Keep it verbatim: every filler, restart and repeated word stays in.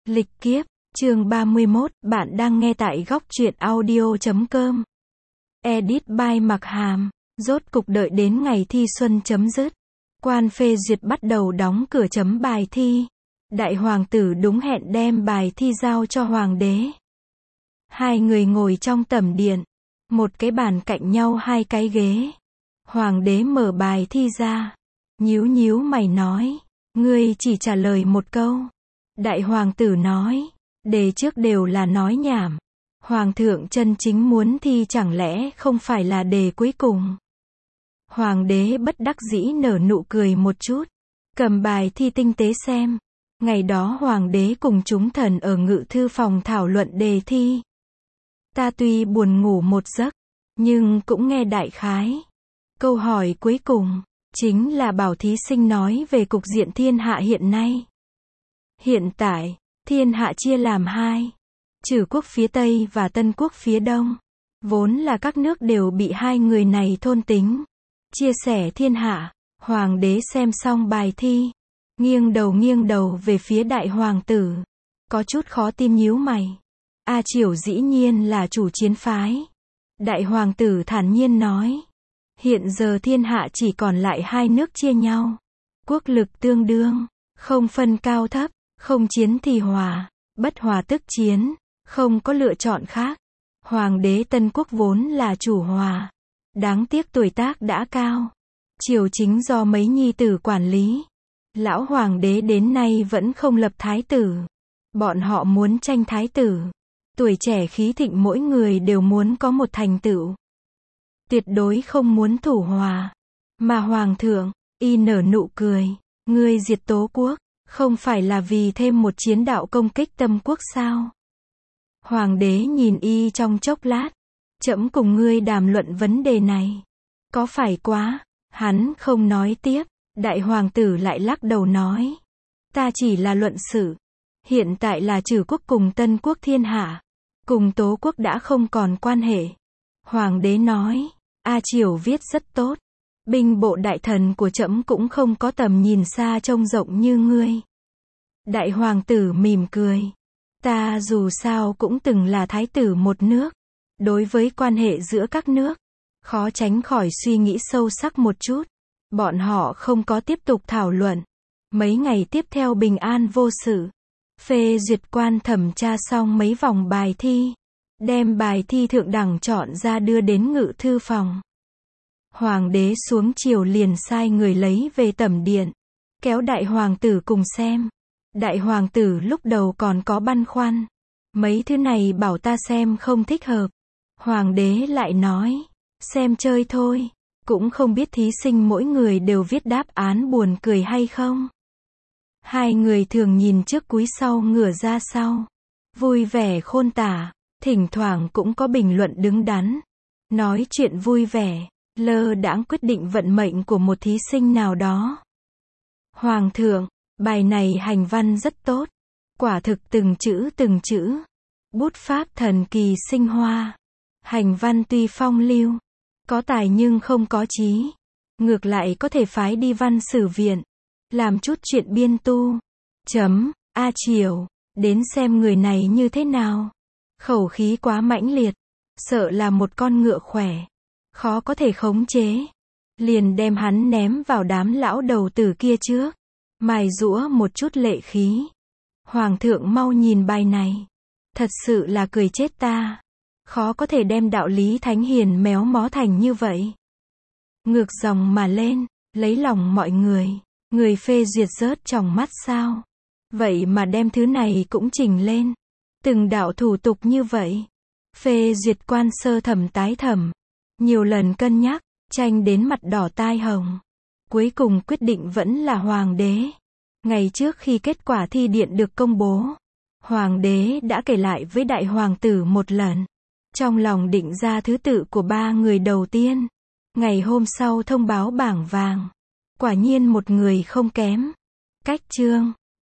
Lịch kiếp, chương ba mươi mốt, bạn đang nghe tại góc truyện audio chấm com. Edit by Mặc Hàm. Rốt cục đợi đến ngày thi xuân chấm dứt. Quan phê duyệt bắt đầu đóng cửa chấm bài thi. Đại hoàng tử đúng hẹn đem bài thi giao cho hoàng đế. Hai người ngồi trong tẩm điện. Một cái bàn cạnh nhau hai cái ghế. Hoàng đế mở bài thi ra. Nhíu nhíu mày nói. Ngươi chỉ trả lời một câu. Đại hoàng tử nói. Đề trước đều là nói nhảm. Hoàng thượng chân chính muốn thi chẳng lẽ không phải là đề cuối cùng. Hoàng đế bất đắc dĩ nở nụ cười một chút. Cầm bài thi tinh tế xem. Ngày đó hoàng đế cùng chúng thần ở ngự thư phòng thảo luận đề thi. Ta tuy buồn ngủ một giấc, nhưng cũng nghe đại khái. Câu hỏi cuối cùng, chính là bảo thí sinh nói về cục diện thiên hạ hiện nay. Hiện tại, thiên hạ chia làm hai. Trừ quốc phía Tây và Tân quốc phía Đông. Vốn là các nước đều bị hai người này thôn tính. Chia sẻ thiên hạ, hoàng đế xem xong bài thi. Nghiêng đầu nghiêng đầu về phía đại hoàng tử. Có chút khó tin nhíu mày. A Triều dĩ nhiên là chủ chiến phái. Đại hoàng tử thản nhiên nói. Hiện giờ thiên hạ chỉ còn lại hai nước chia nhau. Quốc lực tương đương, không phân cao thấp, không chiến thì hòa, bất hòa tức chiến, không có lựa chọn khác. Hoàng đế Tân quốc vốn là chủ hòa. Đáng tiếc tuổi tác đã cao. Triều chính do mấy nhi tử quản lý. Lão hoàng đế đến nay vẫn không lập thái tử. Bọn họ muốn tranh thái tử. Tuổi trẻ khí thịnh mỗi người đều muốn có một thành tựu. Tuyệt đối không muốn thủ hòa. Mà hoàng thượng, y nở nụ cười. Ngươi diệt Tố quốc, không phải là vì thêm một chiến đạo công kích Tâm quốc sao? Hoàng đế nhìn y trong chốc lát. Trẫm cùng ngươi đàm luận vấn đề này. Có phải quá? Hắn không nói tiếp. Đại hoàng tử lại lắc đầu nói. Ta chỉ là luận sự. Hiện tại là trừ quốc cùng Tân quốc thiên hạ. Cùng Tố quốc đã không còn quan hệ. Hoàng đế nói. A Triều viết rất tốt. Binh bộ đại thần của trẫm cũng không có tầm nhìn xa trông rộng như ngươi. Đại hoàng tử mỉm cười. Ta dù sao cũng từng là thái tử một nước. Đối với quan hệ giữa các nước, khó tránh khỏi suy nghĩ sâu sắc một chút. Bọn họ không có tiếp tục thảo luận. Mấy ngày tiếp theo bình an vô sự. Phê duyệt quan thẩm tra xong mấy vòng bài thi. Đem bài thi thượng đẳng chọn ra đưa đến ngự thư phòng. Hoàng đế xuống chiều liền sai người lấy về tẩm điện. Kéo đại hoàng tử cùng xem. Đại hoàng tử lúc đầu còn có băn khoăn. Mấy thứ này bảo ta xem không thích hợp. Hoàng đế lại nói. Xem chơi thôi. Cũng không biết thí sinh mỗi người đều viết đáp án buồn cười hay không. Hai người thường nhìn trước cúi sau ngửa ra sau. Vui vẻ khôn tả. Thỉnh thoảng cũng có bình luận đứng đắn. Nói chuyện vui vẻ. Lơ đãng quyết định vận mệnh của một thí sinh nào đó. Hoàng thượng, bài này hành văn rất tốt. Quả thực từng chữ từng chữ. Bút pháp thần kỳ sinh hoa. Hành văn tuy phong lưu. Có tài nhưng không có trí. Ngược lại có thể phái đi văn sử viện. Làm chút chuyện biên tu. Chấm, A Triều, đến xem người này như thế nào. Khẩu khí quá mãnh liệt. Sợ là một con ngựa khỏe. Khó có thể khống chế. Liền đem hắn ném vào đám lão đầu tử kia trước. Mài giũa một chút lệ khí. Hoàng thượng mau nhìn bài này. Thật sự là cười chết ta. Khó có thể đem đạo lý thánh hiền méo mó thành như vậy. Ngược dòng mà lên, lấy lòng mọi người. Người phê duyệt rớt trong mắt sao. Vậy mà đem thứ này cũng chỉnh lên. Từng đạo thủ tục như vậy. Phê duyệt quan sơ thẩm tái thẩm. Nhiều lần cân nhắc, tranh đến mặt đỏ tai hồng. Cuối cùng quyết định vẫn là hoàng đế. Ngày trước khi kết quả thi điện được công bố, hoàng đế đã kể lại với đại hoàng tử một lần. Trong lòng định ra thứ tự của ba người đầu tiên. Ngày hôm sau thông báo bảng vàng. Quả nhiên một người không kém. Cách chương.